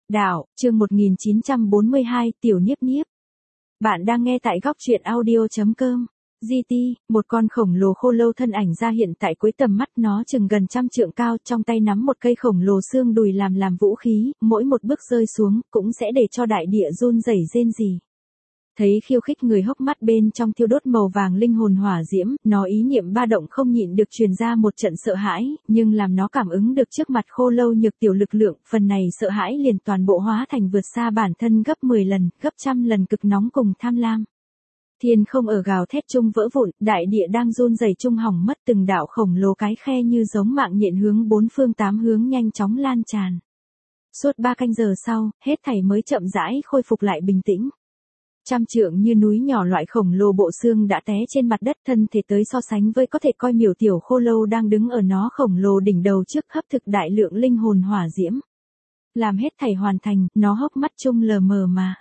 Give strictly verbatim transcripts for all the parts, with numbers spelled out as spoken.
Đạo, chương một nghìn chín trăm bốn mươi hai, Tiểu Niếp Niếp. Bạn đang nghe tại góc truyện audio.com. giê tê, một con khổng lồ khô lâu thân ảnh ra hiện tại cuối tầm mắt, nó chừng gần trăm trượng cao, trong tay nắm một cây khổng lồ xương đùi làm làm vũ khí, mỗi một bước rơi xuống, cũng sẽ để cho đại địa run rẩy rên rỉ. Thấy khiêu khích người hốc mắt bên trong thiêu đốt màu vàng linh hồn hỏa diễm, nó ý niệm ba động không nhịn được truyền ra một trận sợ hãi, nhưng làm nó cảm ứng được trước mặt khô lâu nhược tiểu lực lượng, phần này sợ hãi liền toàn bộ hóa thành vượt xa bản thân gấp mười lần, gấp trăm lần cực nóng cùng tham lam. Thiên không ở gào thét chung vỡ vụn, đại địa đang run rẩy chung hỏng mất, từng đạo khổng lồ cái khe như giống mạng nhện hướng bốn phương tám hướng nhanh chóng lan tràn. Suốt ba canh giờ sau, hết thảy mới chậm rãi khôi phục lại bình tĩnh. Trăm trượng như núi nhỏ loại khổng lồ bộ xương đã té trên mặt đất, thân thể tới so sánh với có thể coi miểu tiểu khô lâu đang đứng ở nó khổng lồ đỉnh đầu trước hấp thực đại lượng linh hồn hỏa diễm. Làm hết thảy hoàn thành, nó hốc mắt chung lờ mờ mà.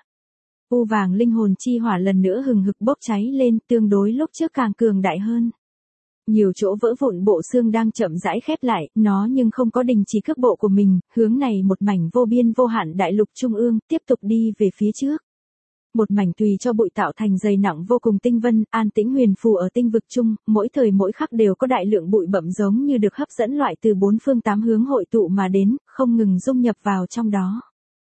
U vàng linh hồn chi hỏa lần nữa hừng hực bốc cháy lên, tương đối lúc trước càng cường đại hơn. Nhiều chỗ vỡ vụn bộ xương đang chậm rãi khép lại, nó nhưng không có đình chỉ cước bộ của mình, hướng này một mảnh vô biên vô hạn đại lục trung ương, tiếp tục đi về phía trước. Một mảnh tùy cho bụi tạo thành dày nặng vô cùng tinh vân, an tĩnh huyền phù ở tinh vực chung, mỗi thời mỗi khắc đều có đại lượng bụi bặm giống như được hấp dẫn loại từ bốn phương tám hướng hội tụ mà đến, không ngừng dung nhập vào trong đó.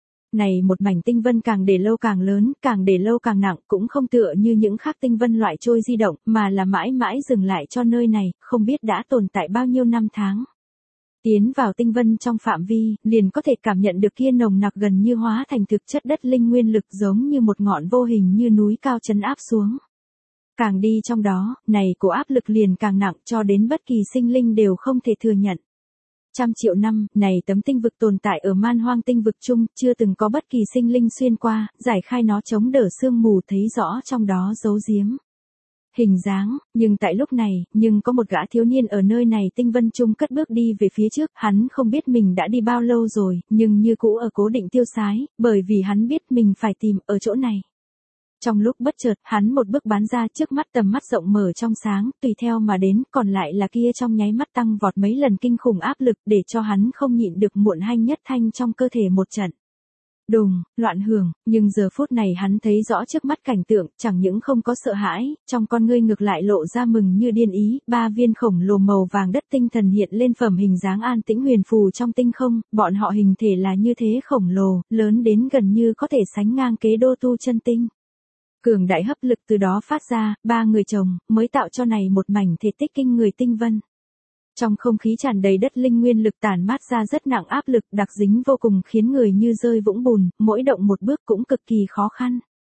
Này một mảnh tinh vân càng để lâu càng lớn, càng để lâu càng nặng, cũng không tựa như những khác tinh vân loại trôi di động, mà là mãi mãi dừng lại cho nơi này, không biết đã tồn tại bao nhiêu năm tháng. Tiến vào tinh vân trong phạm vi, liền có thể cảm nhận được kia nồng nặc gần như hóa thành thực chất đất linh nguyên lực, giống như một ngọn vô hình như núi cao trấn áp xuống. Càng đi trong đó, này của áp lực liền càng nặng, cho đến bất kỳ sinh linh đều không thể thừa nhận. Trăm triệu năm, này tấm tinh vực tồn tại ở man hoang tinh vực chung, chưa từng có bất kỳ sinh linh xuyên qua, giải khai nó chống đỡ sương mù, thấy rõ trong đó giấu giếm hình dáng, nhưng tại lúc này, nhưng có một gã thiếu niên ở nơi này tinh vân chung cất bước đi về phía trước, hắn không biết mình đã đi bao lâu rồi, nhưng như cũ ở cố định tiêu sái, bởi vì hắn biết mình phải tìm ở chỗ này. Trong lúc bất chợt, hắn một bước bắn ra, trước mắt tầm mắt rộng mở trong sáng, tùy theo mà đến, còn lại là kia trong nháy mắt tăng vọt mấy lần kinh khủng áp lực, để cho hắn không nhịn được muộn hanh nhất thanh trong cơ thể một trận. Đùng, loạn hưởng, nhưng giờ phút này hắn thấy rõ trước mắt cảnh tượng, chẳng những không có sợ hãi, trong con ngươi ngược lại lộ ra mừng như điên ý, ba viên khổng lồ màu vàng đất tinh thần hiện lên phẩm hình dáng an tĩnh huyền phù trong tinh không, bọn họ hình thể là như thế khổng lồ, lớn đến gần như có thể sánh ngang kế đô tu chân tinh. Cường đại hấp lực từ đó phát ra, ba người chồng, mới tạo cho này một mảnh thể tích kinh người tinh vân. Trong không khí tràn đầy đất linh nguyên lực tản mát ra rất nặng áp lực, đặc dính vô cùng, khiến người như rơi vũng bùn, mỗi động một bước cũng cực kỳ khó khăn.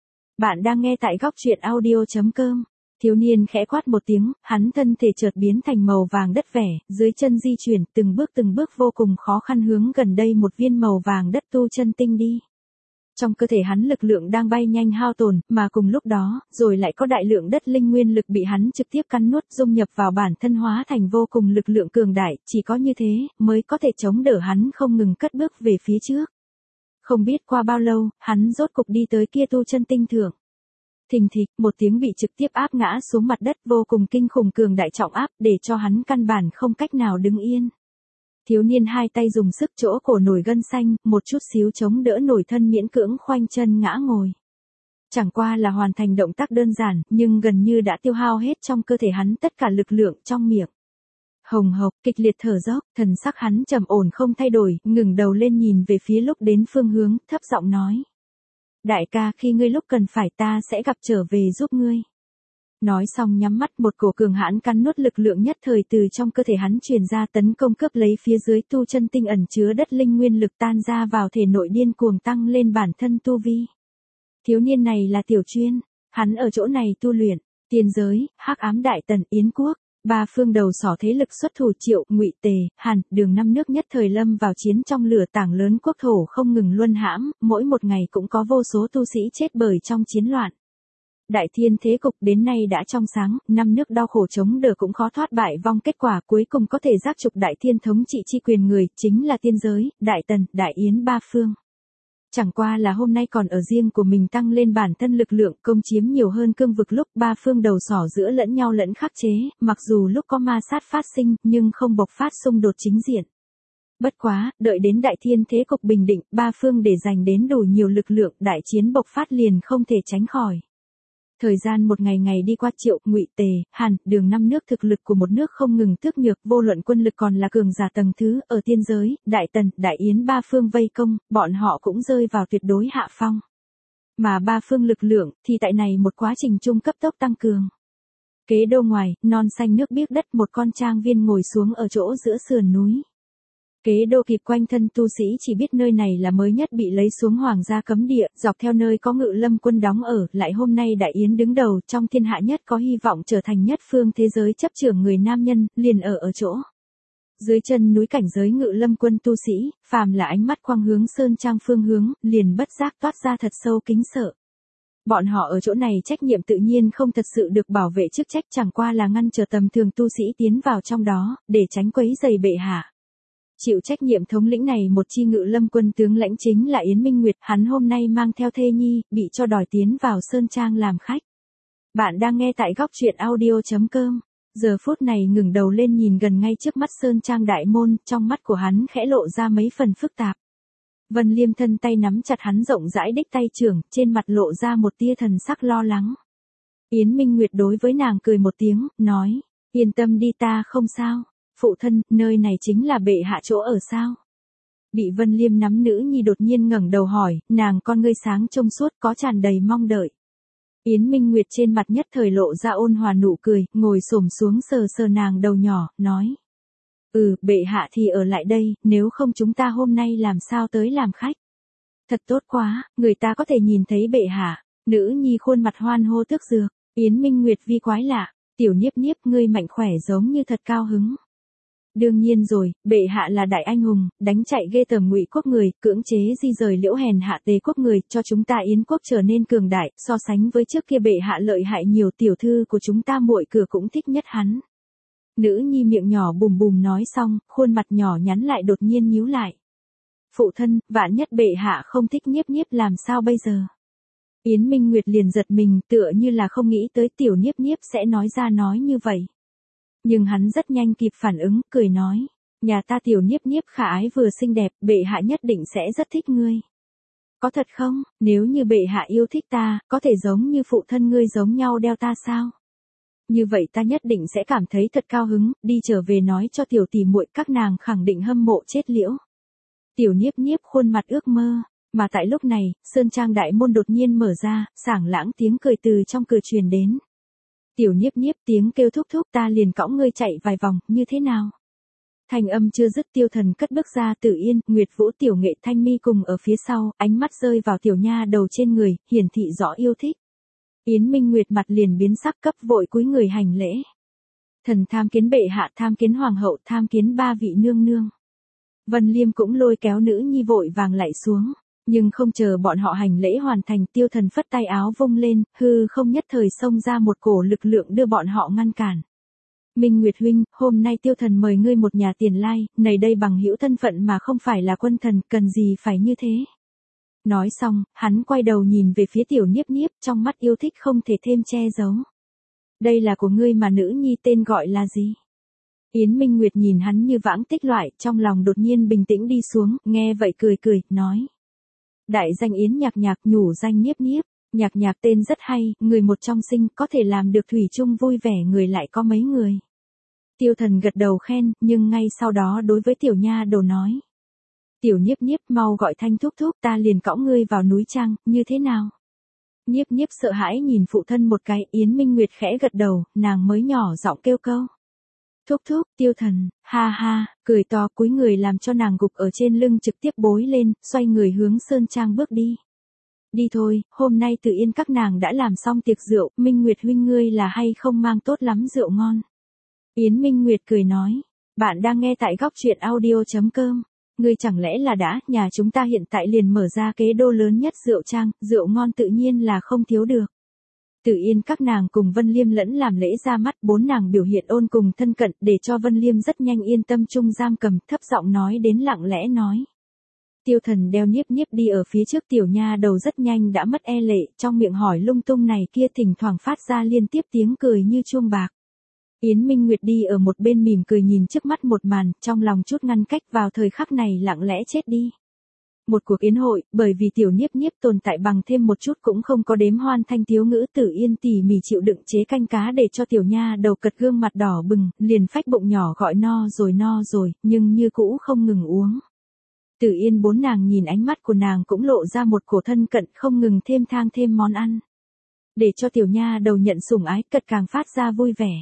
Bạn đang nghe tại góc truyện audio.com. Thiếu niên khẽ quát một tiếng, hắn thân thể chợt biến thành màu vàng đất vẻ, dưới chân di chuyển, từng bước từng bước vô cùng khó khăn hướng gần đây một viên màu vàng đất tu chân tinh đi. Trong cơ thể hắn lực lượng đang bay nhanh hao tổn, mà cùng lúc đó, rồi lại có đại lượng đất linh nguyên lực bị hắn trực tiếp cắn nuốt, dung nhập vào bản thân hóa thành vô cùng lực lượng cường đại, chỉ có như thế, mới có thể chống đỡ hắn không ngừng cất bước về phía trước. Không biết qua bao lâu, hắn rốt cục đi tới kia tu chân tinh thượng. Thình thịch, một tiếng bị trực tiếp áp ngã xuống mặt đất, vô cùng kinh khủng cường đại trọng áp, để cho hắn căn bản không cách nào đứng yên. Thiếu niên hai tay dùng sức chỗ cổ nổi gân xanh, một chút xíu chống đỡ nổi thân miễn cưỡng khoanh chân ngã ngồi. Chẳng qua là hoàn thành động tác đơn giản, nhưng gần như đã tiêu hao hết trong cơ thể hắn tất cả lực lượng trong miệng. Hồng hộc, kịch liệt thở dốc, thần sắc hắn trầm ổn không thay đổi, ngừng đầu lên nhìn về phía lúc đến phương hướng, thấp giọng nói. Đại ca, khi ngươi lúc cần phải ta sẽ gặp trở về giúp ngươi. Nói xong nhắm mắt, một cổ cường hãn cắn nuốt lực lượng nhất thời từ trong cơ thể hắn truyền ra, tấn công cướp lấy phía dưới tu chân tinh ẩn chứa đất linh nguyên lực, tan ra vào thể nội, điên cuồng tăng lên bản thân tu vi. Thiếu niên này là Tiểu Chuyên, hắn ở chỗ này tu luyện, tiên giới, hắc ám đại tần, Yến quốc, ba phương đầu sỏ thế lực xuất thủ, Triệu, Ngụy, Tề, Hàn, Đường năm nước nhất thời lâm vào chiến trong lửa, tảng lớn quốc thổ không ngừng luân hãm, mỗi một ngày cũng có vô số tu sĩ chết bởi trong chiến loạn. Đại thiên thế cục đến nay đã trong sáng, năm nước đau khổ chống đỡ cũng khó thoát bại vong, kết quả cuối cùng có thể giác trục đại thiên thống trị chi quyền người, chính là tiên giới, đại tần, đại yến ba phương. Chẳng qua là hôm nay còn ở riêng của mình tăng lên bản thân lực lượng, công chiếm nhiều hơn cương vực, lúc ba phương đầu sỏ giữa lẫn nhau lẫn khắc chế, mặc dù lúc có ma sát phát sinh, nhưng không bộc phát xung đột chính diện. Bất quá, đợi đến đại thiên thế cục bình định, ba phương để dành đến đủ nhiều lực lượng, đại chiến bộc phát liền không thể tránh khỏi. Thời gian một ngày ngày đi qua, Triệu, Ngụy, Tề, Hàn, Đường năm nước thực lực của một nước không ngừng tước nhược, vô luận quân lực còn là cường giả tầng thứ, ở tiên giới, Đại Tần, Đại Yến ba phương vây công, bọn họ cũng rơi vào tuyệt đối hạ phong. Mà ba phương lực lượng, thì tại này một quá trình trung cấp tốc tăng cường. Kế đô ngoài, non xanh nước biếc đất, một con trang viên ngồi xuống ở chỗ giữa sườn núi. Kế đô kịp quanh thân tu sĩ chỉ biết nơi này là mới nhất bị lấy xuống hoàng gia cấm địa, dọc theo nơi có Ngự Lâm quân đóng ở, lại hôm nay Đại Yến đứng đầu, trong thiên hạ nhất có hy vọng trở thành nhất phương thế giới chấp trưởng người nam nhân, liền ở ở chỗ. Dưới chân núi cảnh giới Ngự Lâm quân tu sĩ, phàm là ánh mắt quang hướng sơn trang phương hướng, liền bất giác toát ra thật sâu kính sợ. Bọn họ ở chỗ này trách nhiệm tự nhiên không thật sự được bảo vệ chức trách, chẳng qua là ngăn trở tầm thường tu sĩ tiến vào trong đó, để tránh quấy rầy bệ hạ. Chịu trách nhiệm thống lĩnh này một chi Ngự Lâm quân tướng lãnh chính là Yến Minh Nguyệt, hắn hôm nay mang theo thê nhi, bị cho đòi tiến vào sơn trang làm khách. Bạn đang nghe tại góc truyện audio chấm com. Giờ phút này ngừng đầu lên nhìn gần ngay trước mắt sơn trang đại môn, trong mắt của hắn khẽ lộ ra mấy phần phức tạp. Vân Liêm thân tay nắm chặt hắn rộng rãi đích tay trưởng, trên mặt lộ ra một tia thần sắc lo lắng. Yến Minh Nguyệt đối với nàng cười một tiếng, nói, yên tâm đi, ta không sao. Phụ thân, nơi này chính là bệ hạ chỗ ở sao? Bị Vân Liêm nắm nữ nhi đột nhiên ngẩng đầu hỏi, nàng con ngươi sáng trông suốt có tràn đầy mong đợi. Yến Minh Nguyệt trên mặt nhất thời lộ ra ôn hòa nụ cười, ngồi xổm xuống sờ sờ nàng đầu nhỏ, nói. Ừ, bệ hạ thì ở lại đây, nếu không chúng ta hôm nay làm sao tới làm khách. Thật tốt quá, người ta có thể nhìn thấy bệ hạ. Nữ nhi khuôn mặt hoan hô tức dược. Yến Minh Nguyệt vi quái lạ, tiểu Niếp Niếp ngươi mạnh khỏe giống như thật cao hứng. Đương nhiên rồi, bệ hạ là đại anh hùng, đánh chạy ghê tởm Ngụy quốc người, cưỡng chế di rời liễu hèn hạ Tề quốc người, cho chúng ta Yến quốc trở nên cường đại, so sánh với trước kia bệ hạ lợi hại nhiều, tiểu thư của chúng ta muội cửa cũng thích nhất hắn. Nữ nhi miệng nhỏ bùm bùm nói xong, khuôn mặt nhỏ nhắn lại đột nhiên nhíu lại. Phụ thân, vạn nhất bệ hạ không thích Niếp Niếp làm sao bây giờ? Yến Minh Nguyệt liền giật mình, tựa như là không nghĩ tới tiểu Niếp Niếp sẽ nói ra nói như vậy. Nhưng hắn rất nhanh kịp phản ứng, cười nói, nhà ta tiểu Niếp Niếp khả ái vừa xinh đẹp, bệ hạ nhất định sẽ rất thích ngươi. Có thật không, nếu như bệ hạ yêu thích ta, có thể giống như phụ thân ngươi giống nhau đeo ta sao? Như vậy ta nhất định sẽ cảm thấy thật cao hứng, đi trở về nói cho tiểu tỷ muội, các nàng khẳng định hâm mộ chết liễu. Tiểu Niếp Niếp khuôn mặt ước mơ, mà tại lúc này, sơn trang đại môn đột nhiên mở ra, sảng lãng tiếng cười từ trong cửa truyền đến. Tiểu Niếp Niếp tiếng kêu thúc thúc, ta liền cõng ngươi chạy vài vòng, như thế nào? Thanh âm chưa dứt, Tiêu Thần cất bước ra, Tử Yên, Nguyệt Vũ, Tiểu Nghệ, Thanh Mi cùng ở phía sau, ánh mắt rơi vào tiểu nha đầu trên người, hiển thị rõ yêu thích. Yến Minh Nguyệt mặt liền biến sắc, cấp vội cúi người hành lễ. Thần tham kiến bệ hạ, tham kiến hoàng hậu, tham kiến ba vị nương nương. Vân Liêm cũng lôi kéo nữ nhi vội vàng lạy xuống, nhưng không chờ bọn họ hành lễ hoàn thành, Tiêu Thần phất tay áo vung lên, hư không nhất thời xông ra một cổ lực lượng đưa bọn họ ngăn cản. Minh Nguyệt huynh, hôm nay Tiêu Thần mời ngươi một nhà tiền lai, này đây bằng hữu thân phận mà không phải là quân thần, cần gì phải như thế. Nói xong, hắn quay đầu nhìn về phía tiểu Niếp Niếp, trong mắt yêu thích không thể thêm che giấu. Đây là của ngươi mà nữ nhi tên gọi là gì? Yến Minh Nguyệt nhìn hắn như vãng tích loại, trong lòng đột nhiên bình tĩnh đi xuống, nghe vậy cười cười, nói. Đại danh Yến Nhạc Nhạc, nhủ danh Niếp Niếp, Nhạc Nhạc tên rất hay, người một trong sinh, có thể làm được thủy chung vui vẻ người lại có mấy người. Tiêu Thần gật đầu khen, nhưng ngay sau đó đối với tiểu nha đầu nói. Tiểu Niếp Niếp, mau gọi Thanh thúc thúc, ta liền cõng ngươi vào núi trăng, như thế nào? Niếp Niếp sợ hãi nhìn phụ thân một cái, Yến Minh Nguyệt khẽ gật đầu, nàng mới nhỏ giọng kêu câu. Thúc thúc, Tiêu Thần, ha ha, cười to, cúi người làm cho nàng gục ở trên lưng trực tiếp bối lên, xoay người hướng sơn trang bước đi. Đi thôi, hôm nay Tử Yên các nàng đã làm xong tiệc rượu, Minh Nguyệt huynh ngươi là hay không mang tốt lắm rượu ngon. Yến Minh Nguyệt cười nói, bạn đang nghe tại góc truyện audio chấm com. Ngươi chẳng lẽ là đã, nhà chúng ta hiện tại liền mở ra kế đô lớn nhất rượu trang, rượu ngon tự nhiên là không thiếu được. Tử Yên các nàng cùng Vân Liêm lẫn làm lễ ra mắt, bốn nàng biểu hiện ôn cùng thân cận, để cho Vân Liêm rất nhanh yên tâm chung giam cầm, thấp giọng nói đến lặng lẽ nói. Tiêu Thần đeo Niếp Niếp đi ở phía trước, tiểu nha đầu rất nhanh đã mất e lệ, trong miệng hỏi lung tung này kia, thỉnh thoảng phát ra liên tiếp tiếng cười như chuông bạc. Yến Minh Nguyệt đi ở một bên mỉm cười nhìn trước mắt một màn, trong lòng chút ngăn cách vào thời khắc này lặng lẽ chết đi. Một cuộc yến hội, bởi vì tiểu Niếp Niếp tồn tại bằng thêm một chút cũng không có đếm hoan thanh thiếu ngữ Tử Yên tỉ mỉ chịu đựng chế canh cá để cho tiểu nha đầu cật gương mặt đỏ bừng, liền phách bụng nhỏ gọi no rồi no rồi, nhưng như cũ không ngừng uống. Tử Yên bốn nàng nhìn ánh mắt của nàng cũng lộ ra một cổ thân cận không ngừng thêm thang thêm món ăn. Để cho tiểu nha đầu nhận sủng ái cật càng phát ra vui vẻ.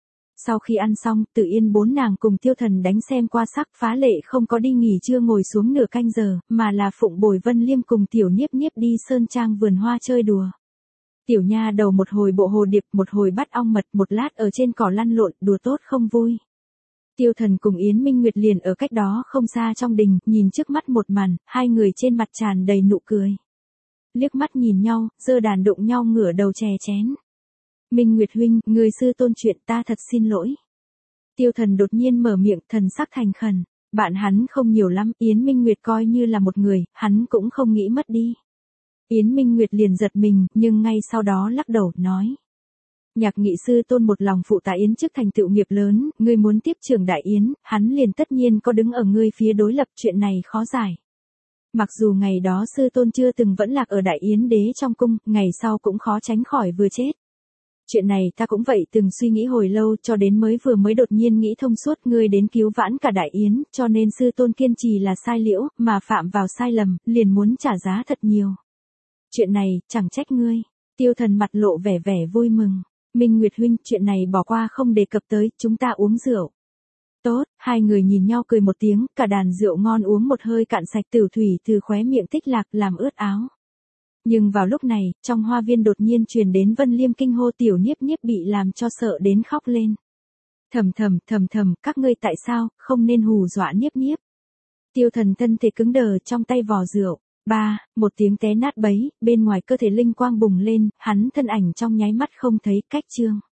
Sau khi ăn xong, Tử Yên bốn nàng cùng Tiêu Thần đánh xem qua sắc phá lệ không có đi nghỉ trưa ngồi xuống nửa canh giờ, mà là phụng bồi Vân Liêm cùng tiểu Niếp Niếp đi sơn trang vườn hoa chơi đùa. Tiểu nha đầu một hồi bộ hồ điệp, một hồi bắt ong mật, một lát ở trên cỏ lăn lộn, đùa tốt không vui. Tiêu Thần cùng Yến Minh Nguyệt liền ở cách đó không xa trong đình, nhìn trước mắt một màn, hai người trên mặt tràn đầy nụ cười. Liếc mắt nhìn nhau, giơ đàn đụng nhau ngửa đầu chè chén. Minh Nguyệt huynh, người sư tôn chuyện ta thật xin lỗi. Tiêu Thần đột nhiên mở miệng, thần sắc thành khẩn. Bạn hắn không nhiều lắm, Yến Minh Nguyệt coi như là một người, hắn cũng không nghĩ mất đi. Yến Minh Nguyệt liền giật mình, nhưng ngay sau đó lắc đầu, nói. Nhạc nghị sư tôn một lòng phụ tá Yến trước thành tựu nghiệp lớn, ngươi muốn tiếp trưởng đại Yến, hắn liền tất nhiên có đứng ở ngươi phía đối lập, chuyện này khó giải. Mặc dù ngày đó sư tôn chưa từng vẫn lạc ở đại Yến đế trong cung, ngày sau cũng khó tránh khỏi vừa chết. Chuyện này ta cũng vậy từng suy nghĩ hồi lâu cho đến mới vừa mới đột nhiên nghĩ thông suốt ngươi đến cứu vãn cả đại Yến, cho nên sư tôn kiên trì là sai liễu, mà phạm vào sai lầm, liền muốn trả giá thật nhiều. Chuyện này, chẳng trách ngươi. Tiêu Thần mặt lộ vẻ vẻ vui mừng. Minh Nguyệt huynh, chuyện này bỏ qua không đề cập tới, chúng ta uống rượu. Tốt, hai người nhìn nhau cười một tiếng, cả đàn rượu ngon uống một hơi cạn sạch, tử thủy từ khóe miệng tích lạc làm ướt áo. Nhưng vào lúc này, trong hoa viên đột nhiên truyền đến Vân Liêm kinh hô tiểu Niếp Niếp bị làm cho sợ đến khóc lên. Thầm thầm, thầm thầm, các ngươi tại sao, không nên hù dọa Niếp Niếp. Tiêu Thần thân thể cứng đờ trong tay vò rượu. Ba, một tiếng té nát bấy, bên ngoài cơ thể linh quang bùng lên, hắn thân ảnh trong nháy mắt không thấy cách trương.